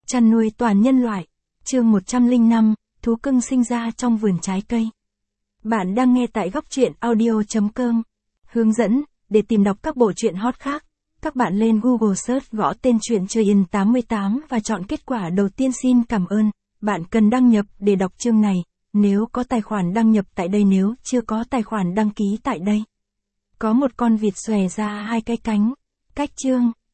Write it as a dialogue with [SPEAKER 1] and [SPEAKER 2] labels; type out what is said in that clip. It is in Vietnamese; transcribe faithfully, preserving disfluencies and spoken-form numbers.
[SPEAKER 1] Chăn nuôi toàn nhân loại. Chương một trăm lẻ năm, thú cưng sinh ra trong vườn trái cây. Bạn đang nghe tại góc truyện audio chấm com. Hướng dẫn, để tìm đọc các bộ truyện hot khác, các bạn lên Google Search gõ tên truyện Chơi In tám mươi tám và chọn kết quả đầu tiên. Xin cảm ơn. Bạn cần đăng nhập để đọc chương này, nếu có tài khoản đăng nhập tại đây, nếu chưa có tài khoản đăng ký tại đây. Có một con vịt xòe ra hai cái cánh. Cách chương.